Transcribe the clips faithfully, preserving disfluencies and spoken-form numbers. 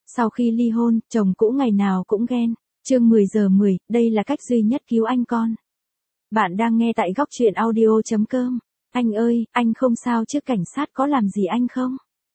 Sau khi ly hôn, chồng cũ ngày nào cũng ghen. Chương mười giờ mười, đây là cách duy nhất cứu anh con. Bạn đang nghe tại góc truyện audio chấm com. Anh ơi, anh không sao chứ, cảnh sát có làm gì anh không?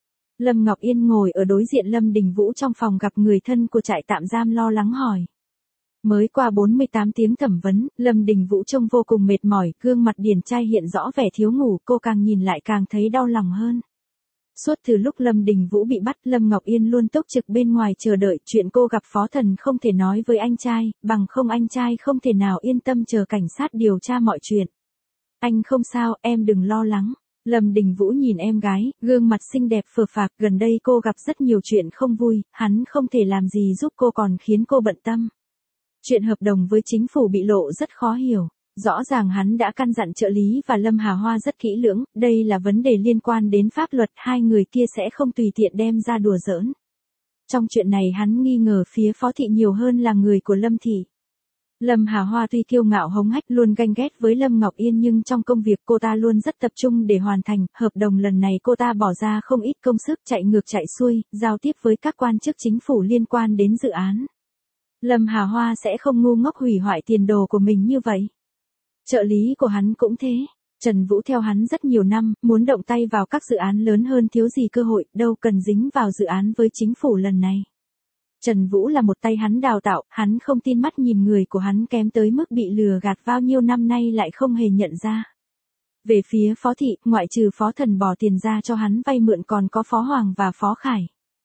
Lâm Ngọc Yên ngồi ở đối diện Lâm Đình Vũ trong phòng gặp người thân của trại tạm giam lo lắng hỏi. Mới qua bốn mươi tám tiếng thẩm vấn, Lâm Đình Vũ trông vô cùng mệt mỏi, gương mặt điển trai hiện rõ vẻ thiếu ngủ, cô càng nhìn lại càng thấy đau lòng hơn. Suốt từ lúc Lâm Đình Vũ bị bắt, Lâm Ngọc Yên luôn túc trực bên ngoài chờ đợi, chuyện cô gặp Phó Thần không thể nói với anh trai, bằng không anh trai không thể nào yên tâm chờ cảnh sát điều tra mọi chuyện. Anh không sao, em đừng lo lắng. Lâm Đình Vũ nhìn em gái, gương mặt xinh đẹp phờ phạc, gần đây cô gặp rất nhiều chuyện không vui, hắn không thể làm gì giúp cô còn khiến cô bận tâm. Chuyện hợp đồng với chính phủ bị lộ rất khó hiểu. Rõ ràng hắn đã căn dặn trợ lý và Lâm Hà Hoa rất kỹ lưỡng, đây là vấn đề liên quan đến pháp luật, hai người kia sẽ không tùy tiện đem ra đùa giỡn. Trong chuyện này hắn nghi ngờ phía Phó Thị nhiều hơn là người của Lâm Thị. Lâm Hà Hoa tuy kiêu ngạo hống hách luôn ganh ghét với Lâm Ngọc Yên nhưng trong công việc cô ta luôn rất tập trung để hoàn thành, hợp đồng lần này cô ta bỏ ra không ít công sức chạy ngược chạy xuôi, giao tiếp với các quan chức chính phủ liên quan đến dự án. Lâm Hà Hoa sẽ không ngu ngốc hủy hoại tiền đồ của mình như vậy. Trợ lý của hắn cũng thế. Trần Vũ theo hắn rất nhiều năm, muốn động tay vào các dự án lớn hơn thiếu gì cơ hội, đâu cần dính vào dự án với chính phủ lần này. Trần Vũ là một tay hắn đào tạo, hắn không tin mắt nhìn người của hắn kém tới mức bị lừa gạt bao nhiêu năm nay lại không hề nhận ra. Về phía Phó Thị, ngoại trừ Phó Thần bỏ tiền ra cho hắn vay mượn còn có Phó Hoàng và Phó Khải.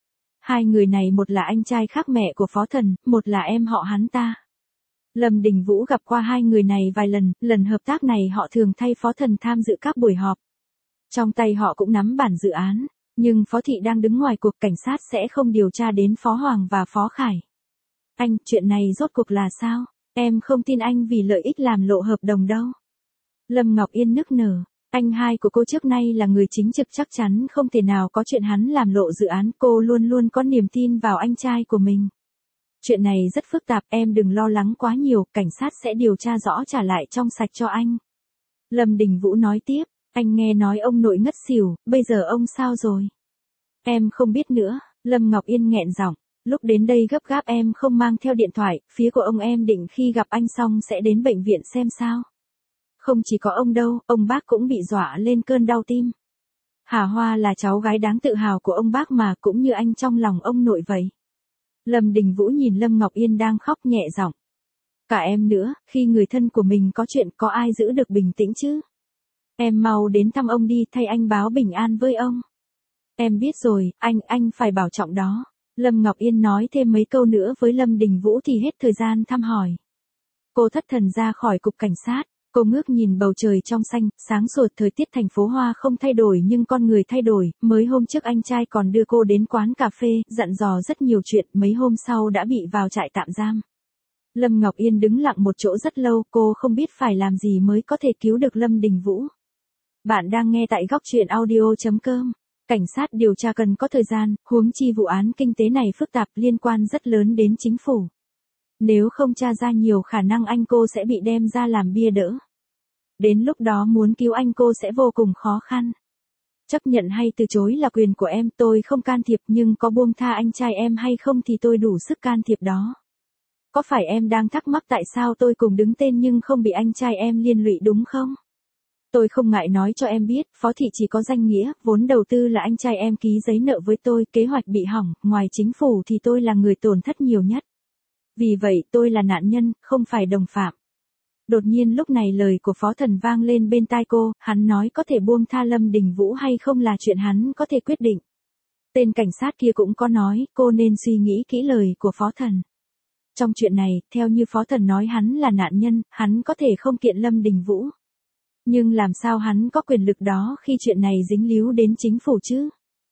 Hai người này một là anh trai khác mẹ của Phó Thần, một là em họ hắn ta. Lâm Đình Vũ gặp qua hai người này vài lần, lần hợp tác này họ thường thay Phó Thần tham dự các buổi họp. Trong tay họ cũng nắm bản dự án, nhưng Phó Thị đang đứng ngoài cuộc, cảnh sát sẽ không điều tra đến Phó Hoàng và Phó Khải. Anh, chuyện này rốt cuộc là sao? Em không tin anh vì lợi ích làm lộ hợp đồng đâu. Lâm Ngọc Yên nức nở, anh hai của cô trước nay là người chính trực, chắc chắn không thể nào có chuyện hắn làm lộ dự án, cô luôn luôn có niềm tin vào anh trai của mình. Chuyện này rất phức tạp, em đừng lo lắng quá nhiều, cảnh sát sẽ điều tra rõ trả lại trong sạch cho anh. Lâm Đình Vũ nói tiếp, anh nghe nói ông nội ngất xỉu, bây giờ ông sao rồi? Em không biết nữa, Lâm Ngọc Yên nghẹn giọng, lúc đến đây gấp gáp em không mang theo điện thoại, phía của ông em định khi gặp anh xong sẽ đến bệnh viện xem sao. Không chỉ có ông đâu, ông bác cũng bị dọa lên cơn đau tim. Hà Hoa là cháu gái đáng tự hào của ông bác mà, cũng như anh trong lòng ông nội vậy. Lâm Đình Vũ nhìn Lâm Ngọc Yên đang khóc nhẹ giọng. Cả em nữa, khi người thân của mình có chuyện có ai giữ được bình tĩnh chứ? Em mau đến thăm ông đi, thay anh báo bình an với ông. Em biết rồi, anh, anh phải bảo trọng đó. Lâm Ngọc Yên nói thêm mấy câu nữa với Lâm Đình Vũ thì hết thời gian thăm hỏi. Cô thất thần ra khỏi cục cảnh sát. Cô ngước nhìn bầu trời trong xanh, sáng sủa, thời tiết thành phố Hoa không thay đổi nhưng con người thay đổi, mới hôm trước anh trai còn đưa cô đến quán cà phê, dặn dò rất nhiều chuyện, mấy hôm sau đã bị vào trại tạm giam. Lâm Ngọc Yên đứng lặng một chỗ rất lâu, cô không biết phải làm gì mới có thể cứu được Lâm Đình Vũ. Bạn đang nghe tại góc truyện audio chấm com. Cảnh sát điều tra cần có thời gian, huống chi vụ án kinh tế này phức tạp, liên quan rất lớn đến chính phủ. Nếu không tra ra nhiều khả năng anh cô sẽ bị đem ra làm bia đỡ. Đến lúc đó muốn cứu anh cô sẽ vô cùng khó khăn. Chấp nhận hay từ chối là quyền của em, tôi không can thiệp, nhưng có buông tha anh trai em hay không thì tôi đủ sức can thiệp đó. Có phải em đang thắc mắc tại sao tôi cùng đứng tên nhưng không bị anh trai em liên lụy đúng không? Tôi không ngại nói cho em biết, Phó Thị chỉ có danh nghĩa, vốn đầu tư là anh trai em ký giấy nợ với tôi, kế hoạch bị hỏng, ngoài chính phủ thì tôi là người tổn thất nhiều nhất. Vì vậy tôi là nạn nhân, không phải đồng phạm. Đột nhiên lúc này lời của Phó Thần vang lên bên tai cô, hắn nói có thể buông tha Lâm Đình Vũ hay không là chuyện hắn có thể quyết định. Tên cảnh sát kia cũng có nói, cô nên suy nghĩ kỹ lời của Phó Thần. Trong chuyện này, theo như Phó Thần nói hắn là nạn nhân, hắn có thể không kiện Lâm Đình Vũ. Nhưng làm sao hắn có quyền lực đó khi chuyện này dính líu đến chính phủ chứ?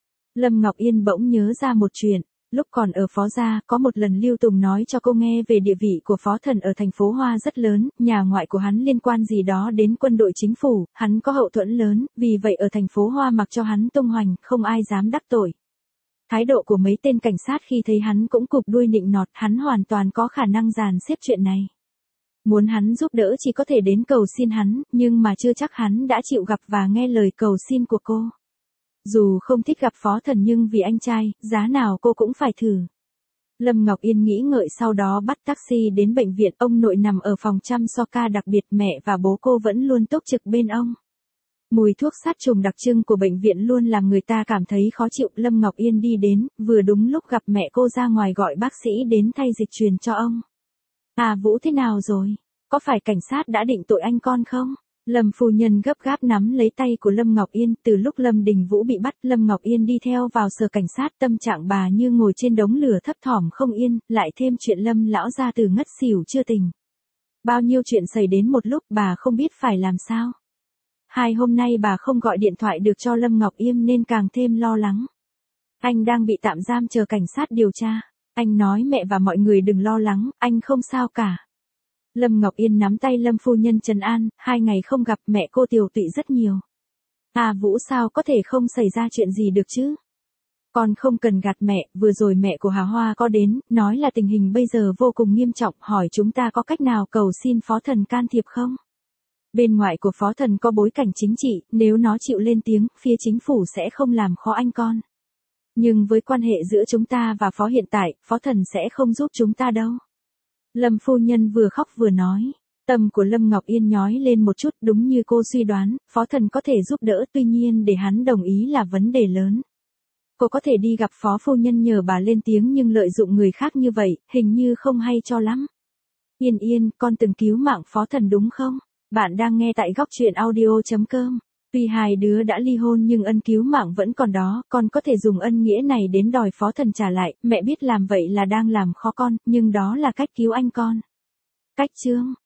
Lâm Ngọc Yên bỗng nhớ ra một chuyện. Lúc còn ở Phó Gia, có một lần Lưu Tùng nói cho cô nghe về địa vị của Phó Thần ở thành phố Hoa rất lớn, nhà ngoại của hắn liên quan gì đó đến quân đội chính phủ, hắn có hậu thuẫn lớn, vì vậy ở thành phố Hoa mặc cho hắn tung hoành, không ai dám đắc tội. Thái độ của mấy tên cảnh sát khi thấy hắn cũng cụp đuôi nịnh nọt, hắn hoàn toàn có khả năng dàn xếp chuyện này. Muốn hắn giúp đỡ chỉ có thể đến cầu xin hắn, nhưng mà chưa chắc hắn đã chịu gặp và nghe lời cầu xin của cô. Dù không thích gặp Phó Thần nhưng vì anh trai, giá nào cô cũng phải thử. Lâm Ngọc Yên nghĩ ngợi sau đó bắt taxi đến bệnh viện. Ông nội nằm ở phòng chăm sóc ca đặc biệt, mẹ và bố cô vẫn luôn túc trực bên ông. Mùi thuốc sát trùng đặc trưng của bệnh viện luôn làm người ta cảm thấy khó chịu. Lâm Ngọc Yên đi đến, vừa đúng lúc gặp mẹ cô ra ngoài gọi bác sĩ đến thay dịch truyền cho ông. À Vũ thế nào rồi? Có phải cảnh sát đã định tội anh con không? Lâm phu nhân gấp gáp nắm lấy tay của Lâm Ngọc Yên. Từ lúc Lâm Đình Vũ bị bắt, Lâm Ngọc Yên đi theo vào sở cảnh sát. Tâm trạng bà như ngồi trên đống lửa thấp thỏm không yên, lại thêm chuyện Lâm lão gia từ ngất xỉu chưa tỉnh. Bao nhiêu chuyện xảy đến một lúc, bà không biết phải làm sao. Hai hôm nay bà không gọi điện thoại được cho Lâm Ngọc Yên nên càng thêm lo lắng. Anh đang bị tạm giam chờ cảnh sát điều tra. Anh nói mẹ và mọi người đừng lo lắng, anh không sao cả. Lâm Ngọc Yên nắm tay Lâm phu nhân trấn an, hai ngày không gặp mẹ cô tiều tụy rất nhiều. À Vũ sao có thể không xảy ra chuyện gì được chứ? Con không cần gạt mẹ, vừa rồi mẹ của Hà Hoa có đến, nói là tình hình bây giờ vô cùng nghiêm trọng, hỏi chúng ta có cách nào cầu xin phó thần can thiệp không? Bên ngoài của phó thần có bối cảnh chính trị, nếu nó chịu lên tiếng, phía chính phủ sẽ không làm khó anh con. Nhưng với quan hệ giữa chúng ta và phó hiện tại, phó thần sẽ không giúp chúng ta đâu. Lâm phu nhân vừa khóc vừa nói. Tâm của Lâm Ngọc Yên nhói lên một chút, đúng như cô suy đoán, phó thần có thể giúp đỡ, tuy nhiên để hắn đồng ý là vấn đề lớn. Cô có thể đi gặp phó phu nhân nhờ bà lên tiếng, nhưng lợi dụng người khác như vậy, hình như không hay cho lắm. Yên Yên, con từng cứu mạng phó thần đúng không? Bạn đang nghe tại góc truyện audio chấm com. Tuy hai đứa đã ly hôn nhưng ân cứu mạng vẫn còn đó, con có thể dùng ân nghĩa này đến đòi phó thần trả lại. Mẹ biết làm vậy là đang làm khó con, nhưng đó là cách cứu anh con. Cách chương